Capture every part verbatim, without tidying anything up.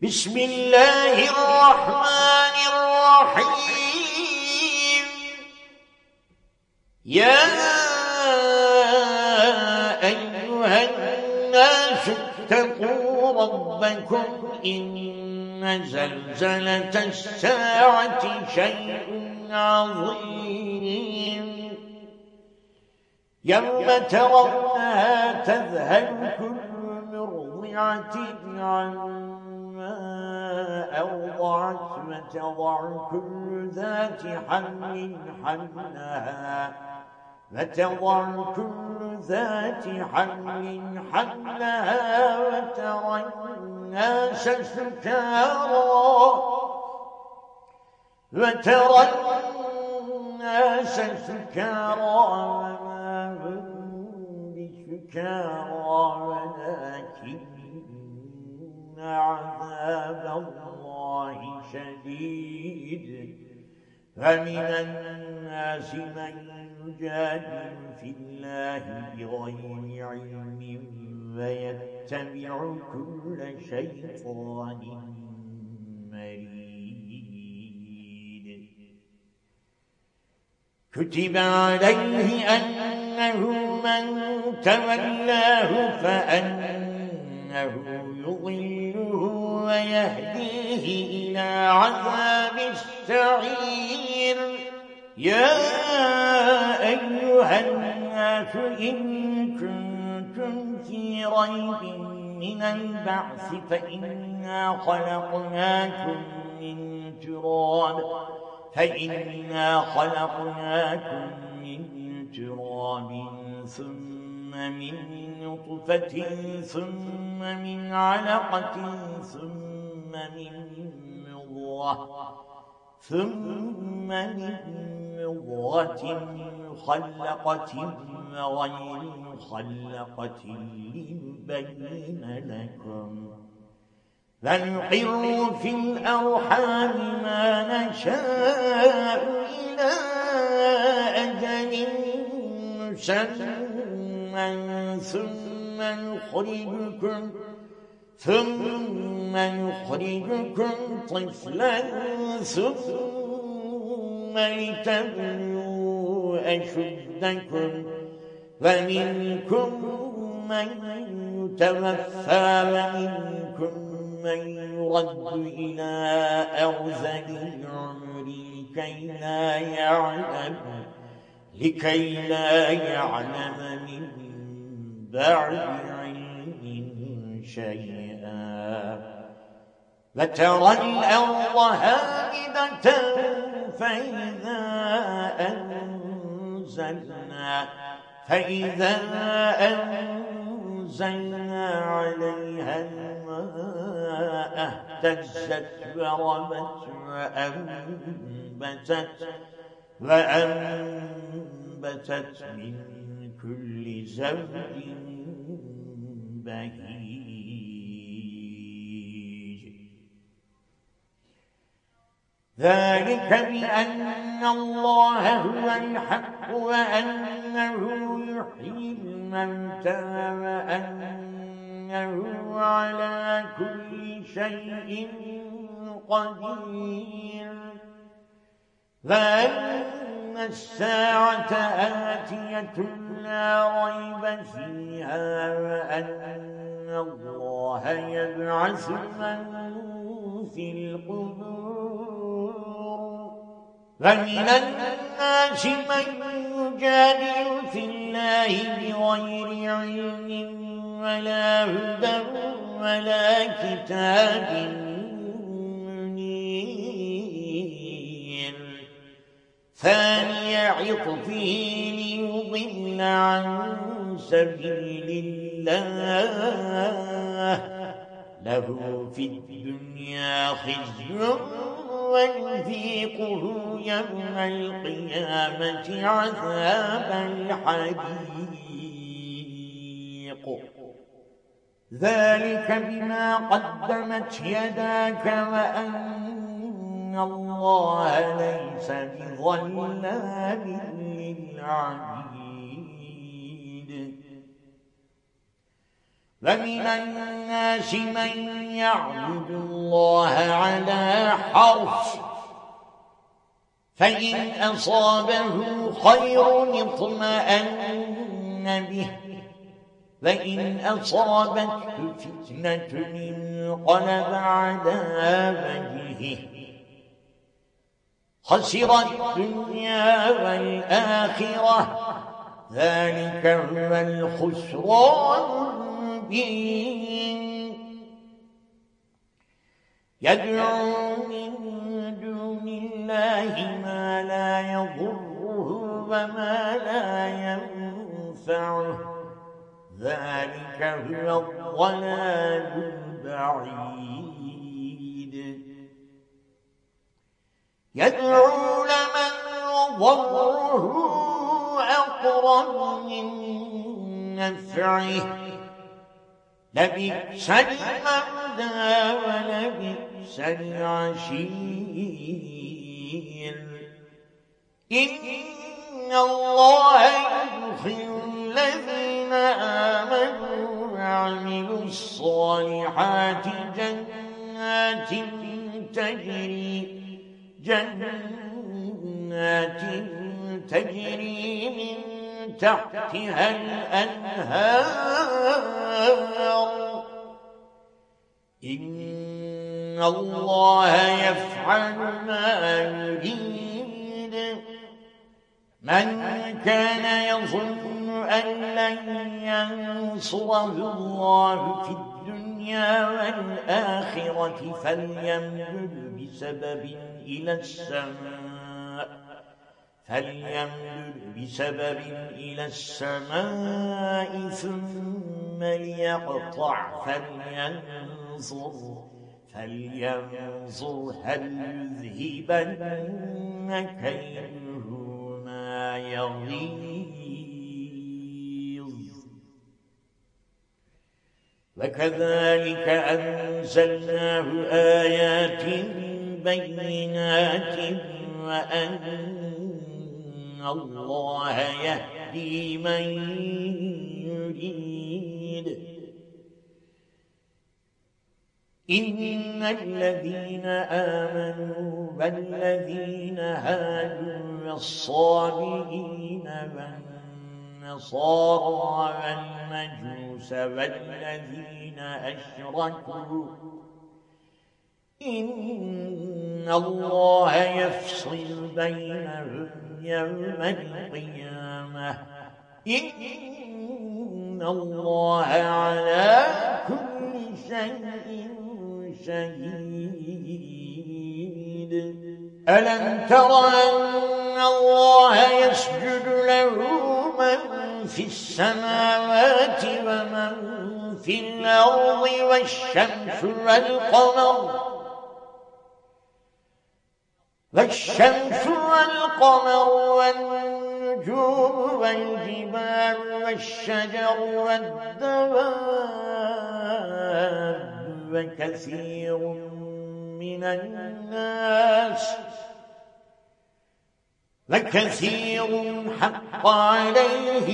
بسم الله الرحمن الرحيم. يا أيها الناس اتقوا ربكم إن زلزلة الساعة شيء عظيم يوم ترونها تذهل كل مرضعة عما أرضعت وتضع كل ذات حمل حملها وتضع كل ذات حمل حملها وترى الناس سكارى وترى الناس سكارى وما هم بسكارى ولكن عذاب الله شديد. فمن الناس من يجادل في الله بغير علم ويتبع كل شيطان مريد. كتب عليه أنه من تولاه فأنه يضله ويهديه إلى عذاب السعير. يا أيها الناس إن كنتم في ريب من البعث فإنا خلقناكم من تراب فإنا خلقناكم من تراب ثم من نطفة ثم من علقة ثم من مضغة ثم من مضغة مخلقة وغير مخلقة لنبين لكم. فنقر في الأرحام ما نشاء إلى أجل مسمى ثم نخرجكم ثم نخرجكم طفلا ثم لتبلغوا أشدكم ومنكم من يتوفى ومنكم من يرد إلى أرذل العمر لكي لا يعلم لكي لا يعلم من بعد علم شيئا. وترى الأرض هامدة فإذا أنزلنا فإذا أنزلنا عليها الماء اهتزت وربت وأنبتت وأنبتت من كل زوج بهيج. ذلك بأن الله هو الحق وأنه يحيي الموتى وأنه على كل شيء قدير. وأن الساعة آتية لا ريب فيها وأن الله يبعث من في القبور. ومن الناس من يجادل في الله بغير علم ولا هدى ولا كتاب منير. ثاني عطفه ليضل عن سبيل الله له في الدنيا خزي ونذيقه يوم القيامة عذاب الحريق. ذلك بما قدمت يداك وأن الله ليس بظلام للعبيد. ومن الناس من يعبد الله على حرف فإن أصابه خير اطمأن به وإن أصابته فتنة انقلب على وجهه خسر الدنيا والآخرة ذلك هو الخسران المبين يدعو من دون الله ما لا يضره وما لا ينفعه ذلك هو الضلال البعيد يدعو لمن ضره أقرب من نفعه لبئس المولى ولبئس العشير إن الله يدخل الذين آمنوا وعملوا الصالحات جنات تجري جنات تجري من تحتها الأنهار إن الله يفعل ما يريد من كان يظن أن لن ينصره الله في الدنيا والآخرة فليمدد بسبب إلى السماء فليمدد بسبب إلى السماء ثم ليقطع فلينظر فلينظر هل يذهبن كيده ما يغيظ وكذلك أنزلناه آيات بينات وأن الله يهدي من يريد إن الذين آمنوا والذين هادوا والصابئين والنصارى والمجوس والذين أشركوا إن الله يفصل بينهم يوم القيامة إن الله على كل شيء شهيد ألم تر أن الله يسجد له من في السماوات ومن في الأرض والشمس والقمر والشمس والقمر والنجوم والجبال والشجر والدواب وكثير من الناس وكثير حق عليه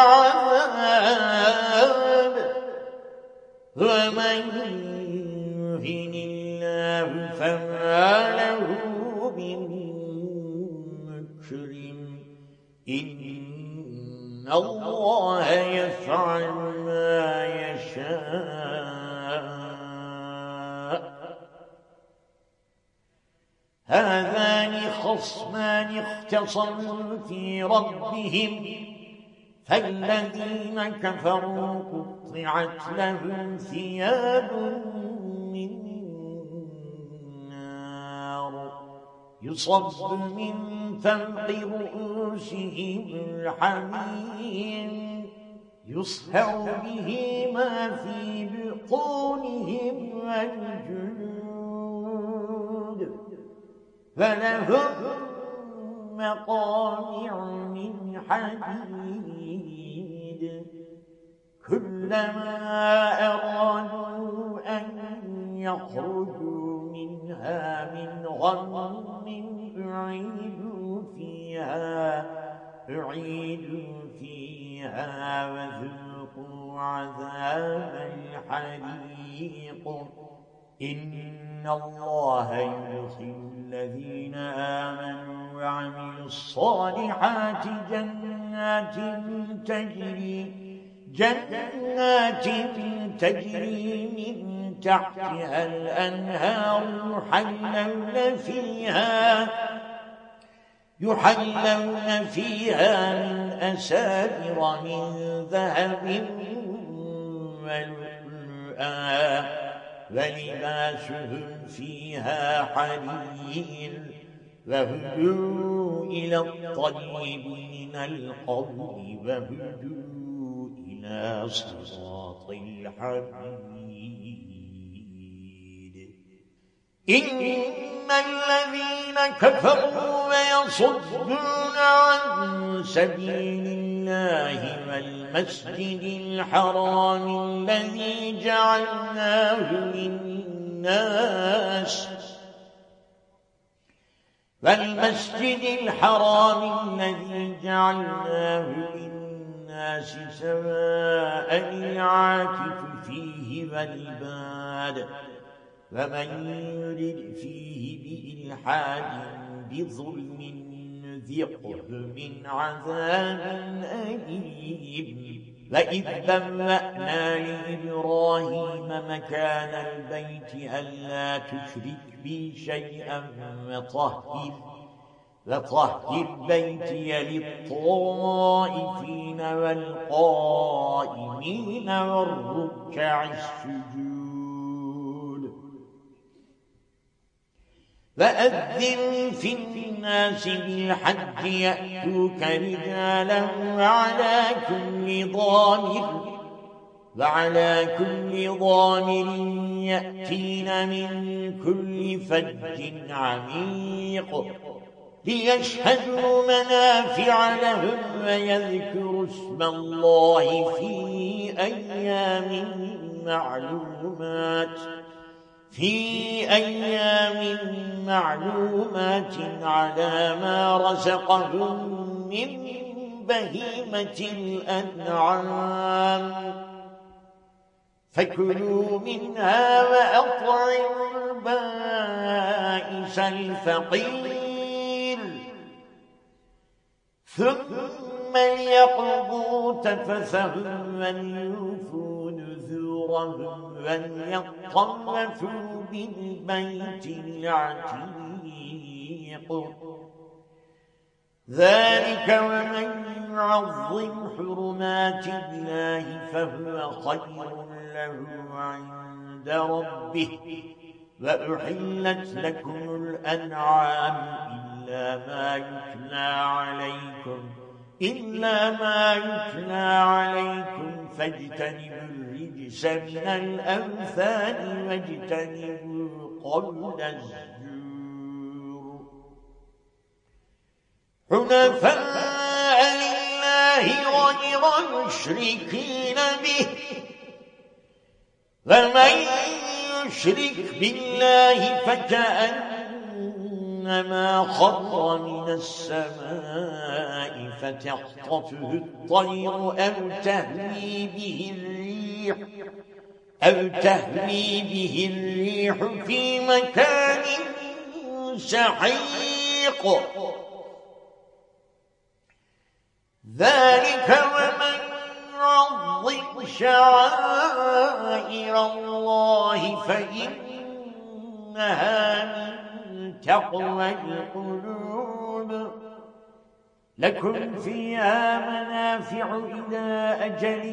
العذاب ومن يهن الله فما له من مكرم إن الله يفعل ما يشاء هذان خصمان اختصموا في ربهم فالذين كفروا قطعت لهم ثياب من نار يصب من فوق رؤوسهم الحميم يصهر به ما في بطونهم والجلود فلهم مقامع من حديد كلما أرادوا أن يخرجوا منها من غم أعيدوا فيها أعيدوا فيها وذوقوا عذاب الحريق إن الله يدخل الذين آمنوا وعملوا الصالحات جنات تجري جنات تجري من تحتها الأنهار يحلون فيها يحلون فيها من أساور من ذهب ولؤلؤا ولباسهم فيها حرير وهدوا إلى الطيب من القول وهدوا إلى صراط الحميد إن الذين كفروا ويصدون عن سبيل الله والمسجد الحرام الذي جعلناه للناس والمسجد الحرام الذي جعلناه للناس سواء العاكف فيه والباد ومن يرد فيه بإلحاد بظلم نذقه من عذاب أليم وإذ بوأنا لإبراهيم مكان البيت ألا تشرك بي شيئا وطهر وطهر بيتي للطائفين والقائمين والركع السجود وأذن في الناس بالحج يأتوك رجالا وعلى كل ضامر وعلى كل ضامر يأتين من كل فج عميق ليشهدوا منافع لهم ويذكروا اسم الله في أيام معلومات في أيام معلومات على ما رزقهم من بهيمة الأنعام فكلوا منها وأطعموا البائس الفقير ثم ليقضوا تفثهم وليوفوا نذورهم وليطوفوا بالبيت العتيق ذلك ومن يعظم حرمات الله فهو خير له عند ربه وأحلت لكم الأنعام إلا ما يتلى عليكم إلا ما يتلى عليكم فاجتنبوا الرجس من الأوثان واجتنبوا قول الزور حنفاء لله غير مشركين به ومن يشرك بالله فكأنما خر من السماء فتخطفه الطير أو تهوي به الريح أو تهوي به الريح في مكان سحيق ذلك ومن يعظم شعائر الله فإنها من تقوى القلوب لكم فيها منافع إلى أجل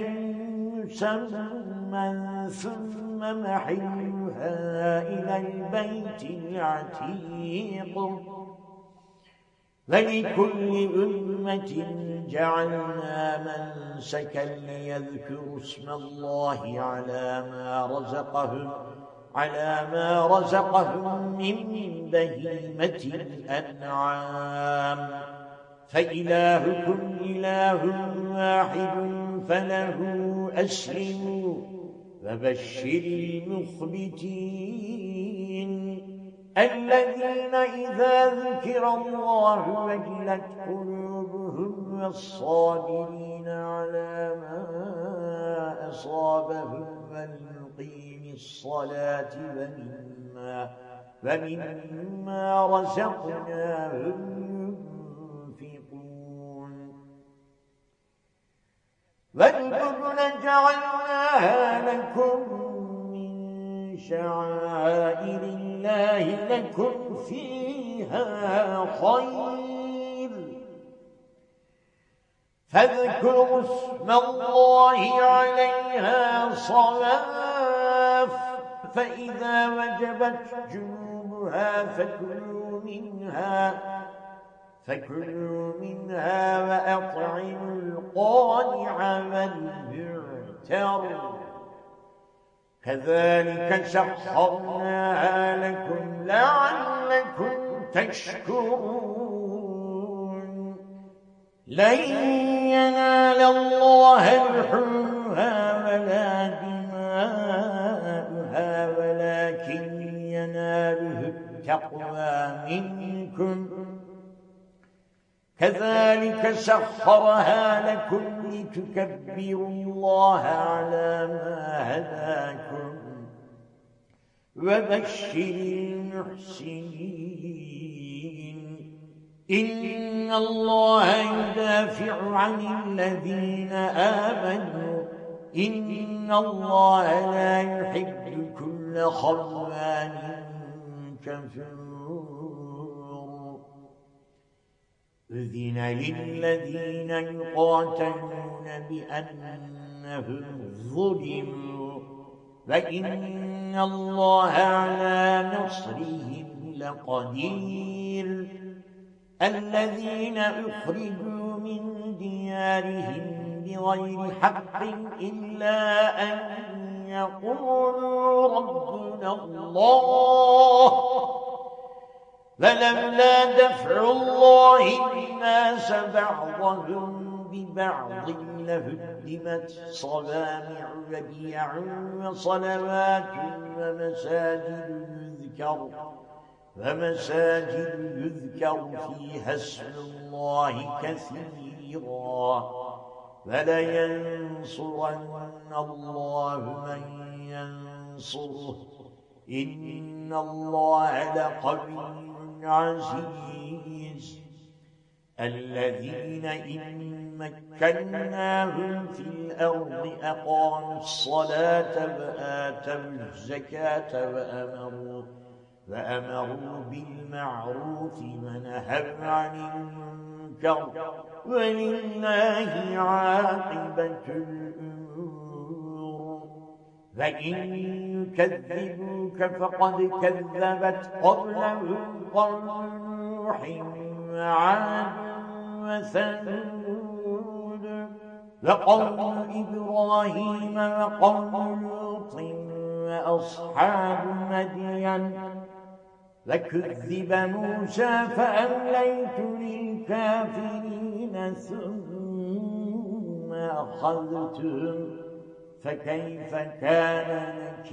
مسمى ثم محلها إلى البيت العتيق ولكل أمة جعلنا منسكا ليذكروا اسم الله على ما رزقهم على ما رزقهم من بهيمة الأنعام فإلهكم إله واحد فله أسلموا وبشر المخبتين الذين إذا ذكر الله وجلت قلوبهم والصابرين على ما أصابهم فليقيم الصلاة ومما, ومما رزقناهم ينفقون والبدن جعلناها لكم من شعائر الله لكم فيها خير فاذكروا اسم الله عليها صواف فإذا وجبت جنوبها فكلوا منها فكلوا منها وأطعموا القانع والمعتر كذلك سخرناها لكم لعلكم تشكرون لن ينال الله لحومها ولا دماؤها ولكن يناله التقوى منكم كذلك سخرها لكم لتكبروا الله على ما هداكم وبشر المحسنين إن الله يدافع عن الذين آمنوا إن الله لا يحب كل خوان كفور أذن للذين يقاتلون بأنهم ظلموا وإن الله على نصرهم لقدير الذين أخرجوا من ديارهم بغير حق إلا أن يقولوا ربنا الله فلولا دفع الله الناس بعضهم ببعض لهدمت صوامع وبيع وصلوات ومساجد يذكر ومساجد يذكر فيها اسم الله كثيرا فلينصرن الله من ينصره إن الله لقوي عزيز الذين إن مكناهم في الأرض أقاموا الصلاة وآتوا الزكاة وأمروا وأمروا بالمعروف ونهوا عن المنكر ولله عاقبة الأمور فإن يكذبوك فقد كذبت قبلهم قوم نوح وعاد وثمود وقوم إبراهيم وقوم لوط وأصحاب مدين فكذب موسى فأمليت للكافرين ثم أخذتهم فكيف كان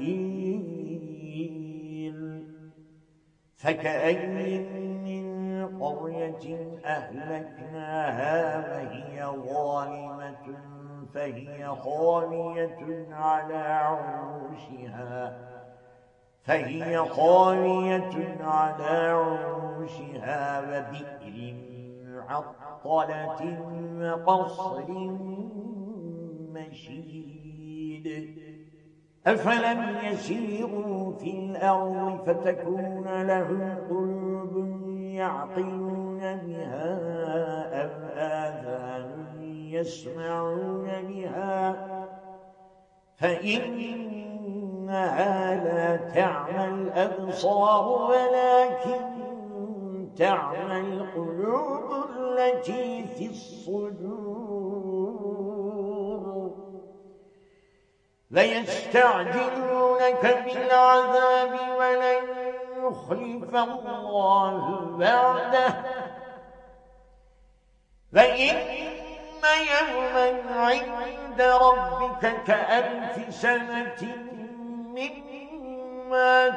نكير فكأي من قرية أهلكناها وهي ظالمة فهي خاوية على عروشها فهي خاوية على عروشها وبئر معطلة وقصر مشيد أفلم يسيروا في الأرض فتكون لهم قلوب يعقلون بها أو آذان يسمعون بها فإنها لا تعمى الأبصار ولكن تعمى القلوب التي في الصدور ليستعجلونك بالعذاب ولن يخلف الله بعده فإن يوما عند ربك كألف سنة مما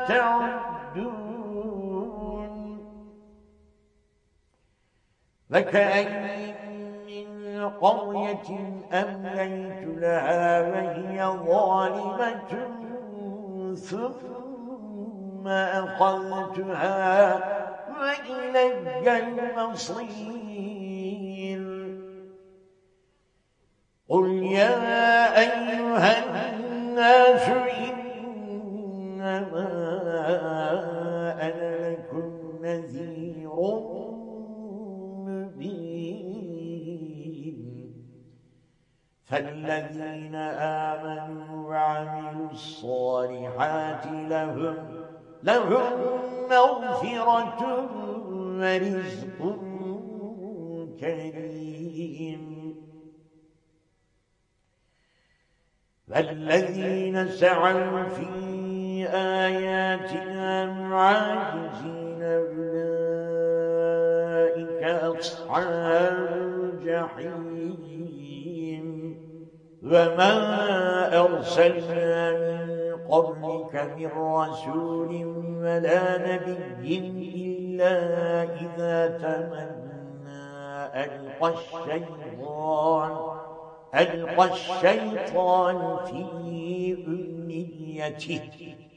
تعدون فكأي من قرية أمليت لها وهي ظالمة ثم أخذتها وإلي المصير قل يا أيها الناس إنما أنا لكم نذير مبين فالذين آمنوا وعملوا الصالحات لهم لهم مغفرة ورزق كريم والذين سعوا في آياتنا معاجزين أولئك أصحاب الجحيم وما أرسلنا من قبلك من رسول ولا نبي إلا إذا تمنى ألقى الشيطان ألقى الشيطان في أمنيته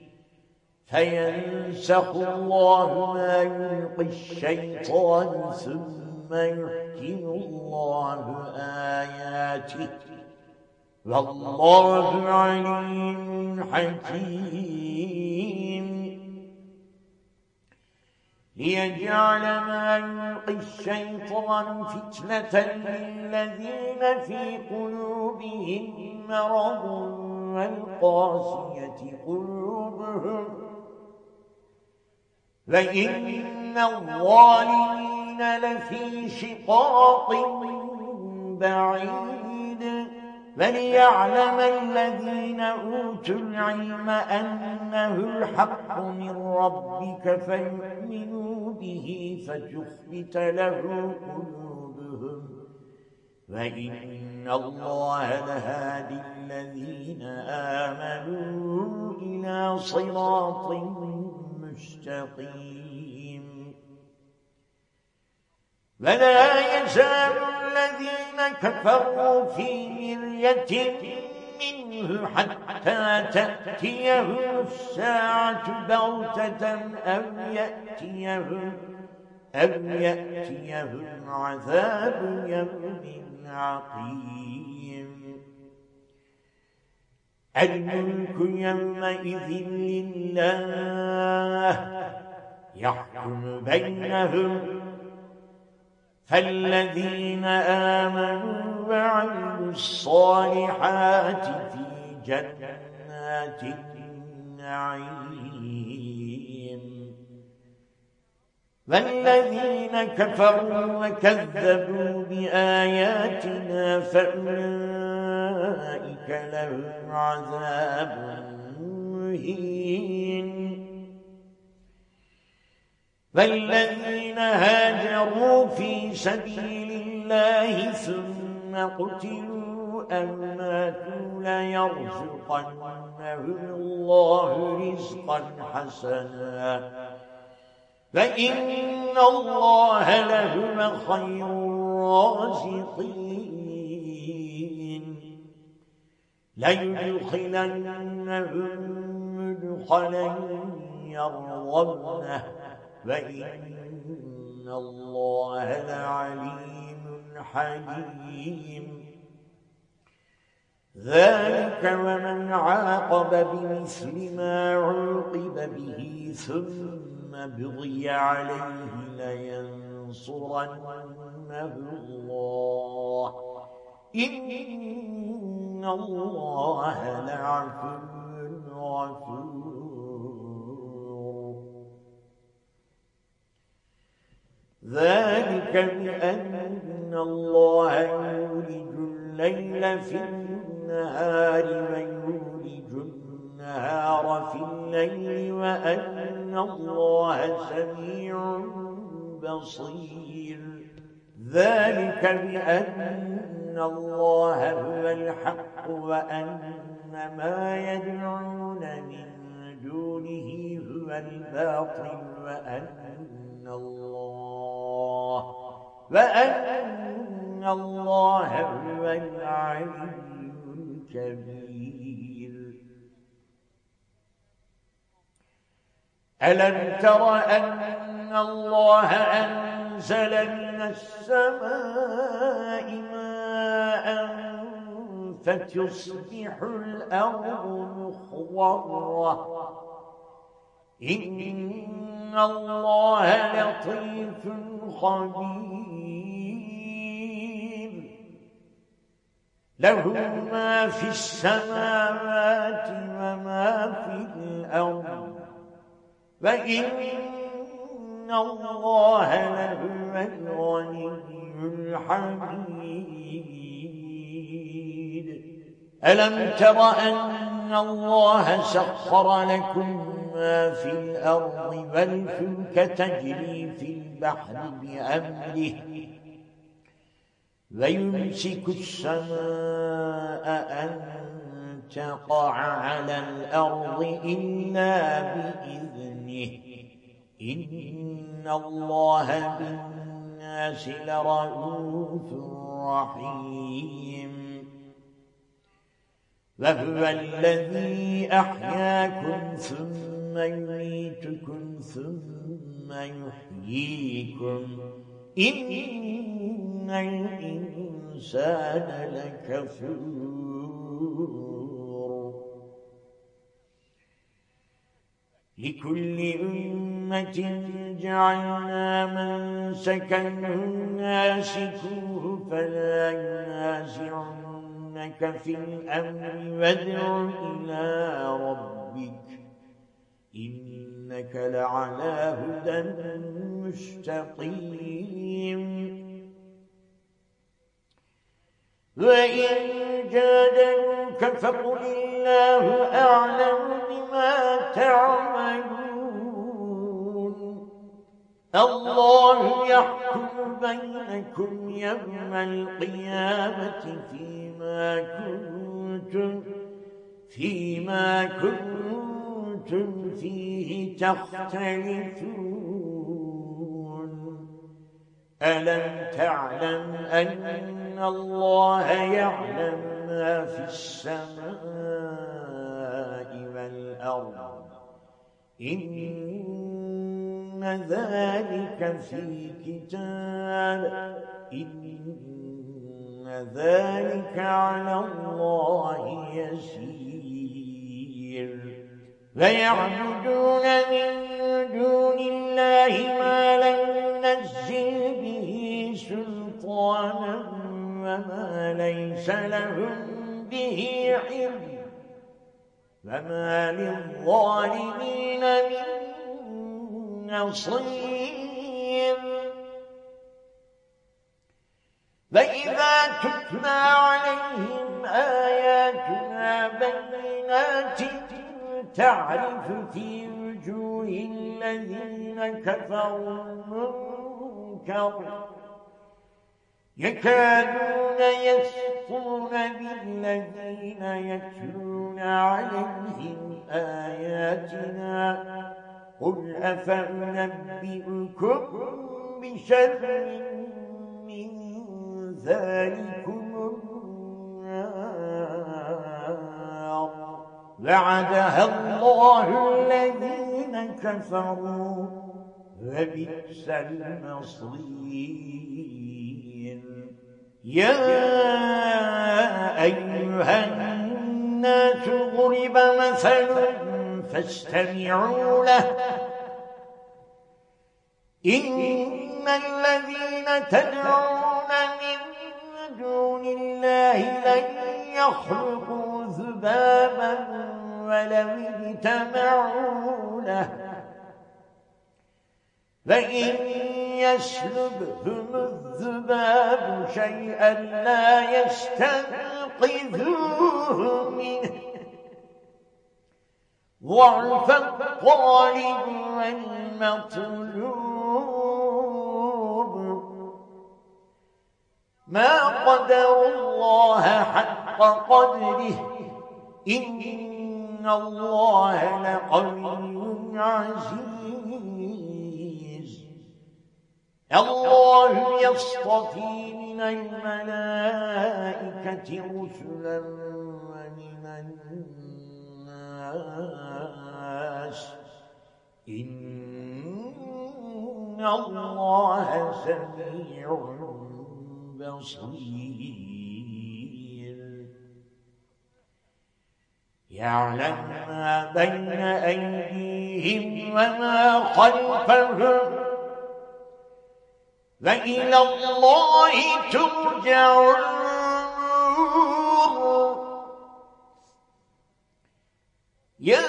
فينسخ الله ما يلقي الشيطان ثم يحكم الله آياته والله عليم حكيم ليجعل ما يلقي الشيطان فتنة للذين في قلوبهم مرض والقاسية قلوبهم وإن الظالمين لفي شقاق بعيد وليعلم الذين أوتوا العلم أنه الحق من ربك فيؤمنوا به فتخبت له قلوبهم وإن الله لهادي الذين آمنوا إلى صراط مستقيم ولا يزال الذين كفروا في مرية منه حتى تأتيهم الساعة بغتة أو يأتيهم أو يأتيهم عذاب يوم عقيم الملك يومئذ لله يحكم بينهم فالذين آمنوا وعملوا الصالحات في جنات النعيم والذين كفروا وكذبوا بآياتنا فأولئك لهم عذاب مهين والذين هاجروا في سبيل الله ثم قتلوا أو ماتوا ليرزقنهم الله رزقا حسنا فإن الله لهو خير الرازقين ليدخلنهم مدخلا يرضونه وإن الله لعليم حليم ذلك ومن عاقب بمثل ما عوقب به ثم بغي عليه لينصرنه الله إن الله لعفو غفور ذلك بأن الله يولج الليل في النهار ويولج النهار في الليل وأن الله سميع بصير ذلك بأن الله هو الحق وأن ما يدعون من دونه هو الباطل وأن الله وأن الله هو العلي الكبير. ألم تر أن الله أنزل من السماء ماء فتصبح الأرض مخضرة إن الله لطيف خبير له ما في السماوات وما في الأرض وإن الله لهو الغني الحميد. ألم تر أن الله سخر لكم ما في الأرض والفلك تجري في البحر بأمره ويمسك السماء أن تقع على الأرض إلا بإذنه إن الله بالناس لرؤوف رحيم. وهو الذي أحياكم ثم يميتكم ثم يحييكم إن الإنسان لكفور. لكل أمة جعلنا منسكا ناسكوه فلا ينازعنك في الأمر وادع إلى ربك إنك لعلى هدى مستقيم. وإن جادلوك فقل الله أعلم بما تعملون الله يحكم بينكم يوم القيامة فيما كنتم فيما كنتم فيه تختلفون. ألم تعلم أن الله يعلم ما في السماء والأرض إن ذلك في كتاب إن ذلك على الله يسير. ويعبدون من دون الله ما لم ينزل به سلطانا وما ليس لهم به علم وما للظالمين من نصير. وإذا تتلى عليهم آياتنا بينات تعرف في وجوه الذين كفروا المنكر يكادون يسطون بالذين يتلون عليهم آياتنا قل أفأنبئكم بشر من ذلكم النار وعدها الله الذين كفروا وبئس المصير. يا أيها الناس ضرب مثل فاستمعوا له إن الذين تدعون من دون الله لن يخلقوا ذبابا ولو اجتمعوا له فإن يسلبهم الذباب شيئا لا يستنقذوه منه ضعف الطالب والمطلوب ما قدر الله حق قدره إن الله لقوي عزيز. الله الله يصطفي من الملائكة رسلا ومن الناس إن الله سميع بصير يعلم ما بين أيديهم وما خلفهم وإلى الله ترجع الأمور يا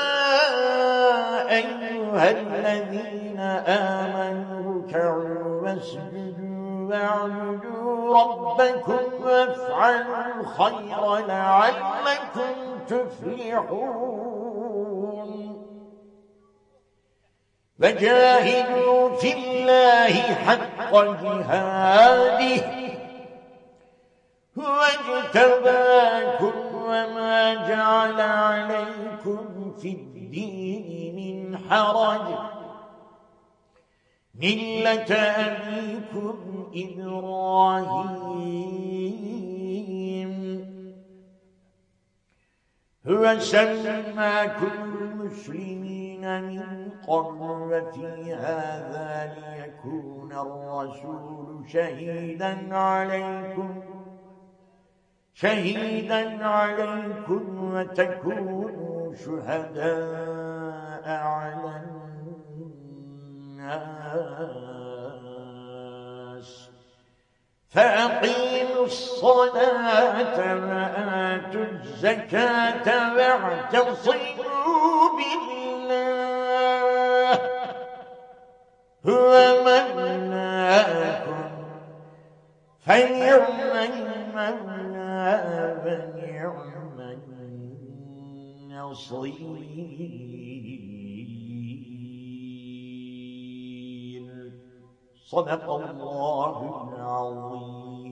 أيها الذين آمنوا اركعوا واسجدوا واعبدوا ربكم وافعلوا الخير لعلكم تفلحون وجاهدوا في الله حق جهاده هو اجتباكم وما جعل عليكم في الدين من حرج ملة أبيكم إبراهيم هو سماكم المسلمين من قبل وفي هذا ليكون الرسول شهيدا عليكم شهيدا عليكم وتكونوا شهداء على الناس فأقيموا الصلاة وآتوا الزكاة واعتصموا بالله هو مولاكم فنعم المولى ونعم النصير صدق الله العظيم.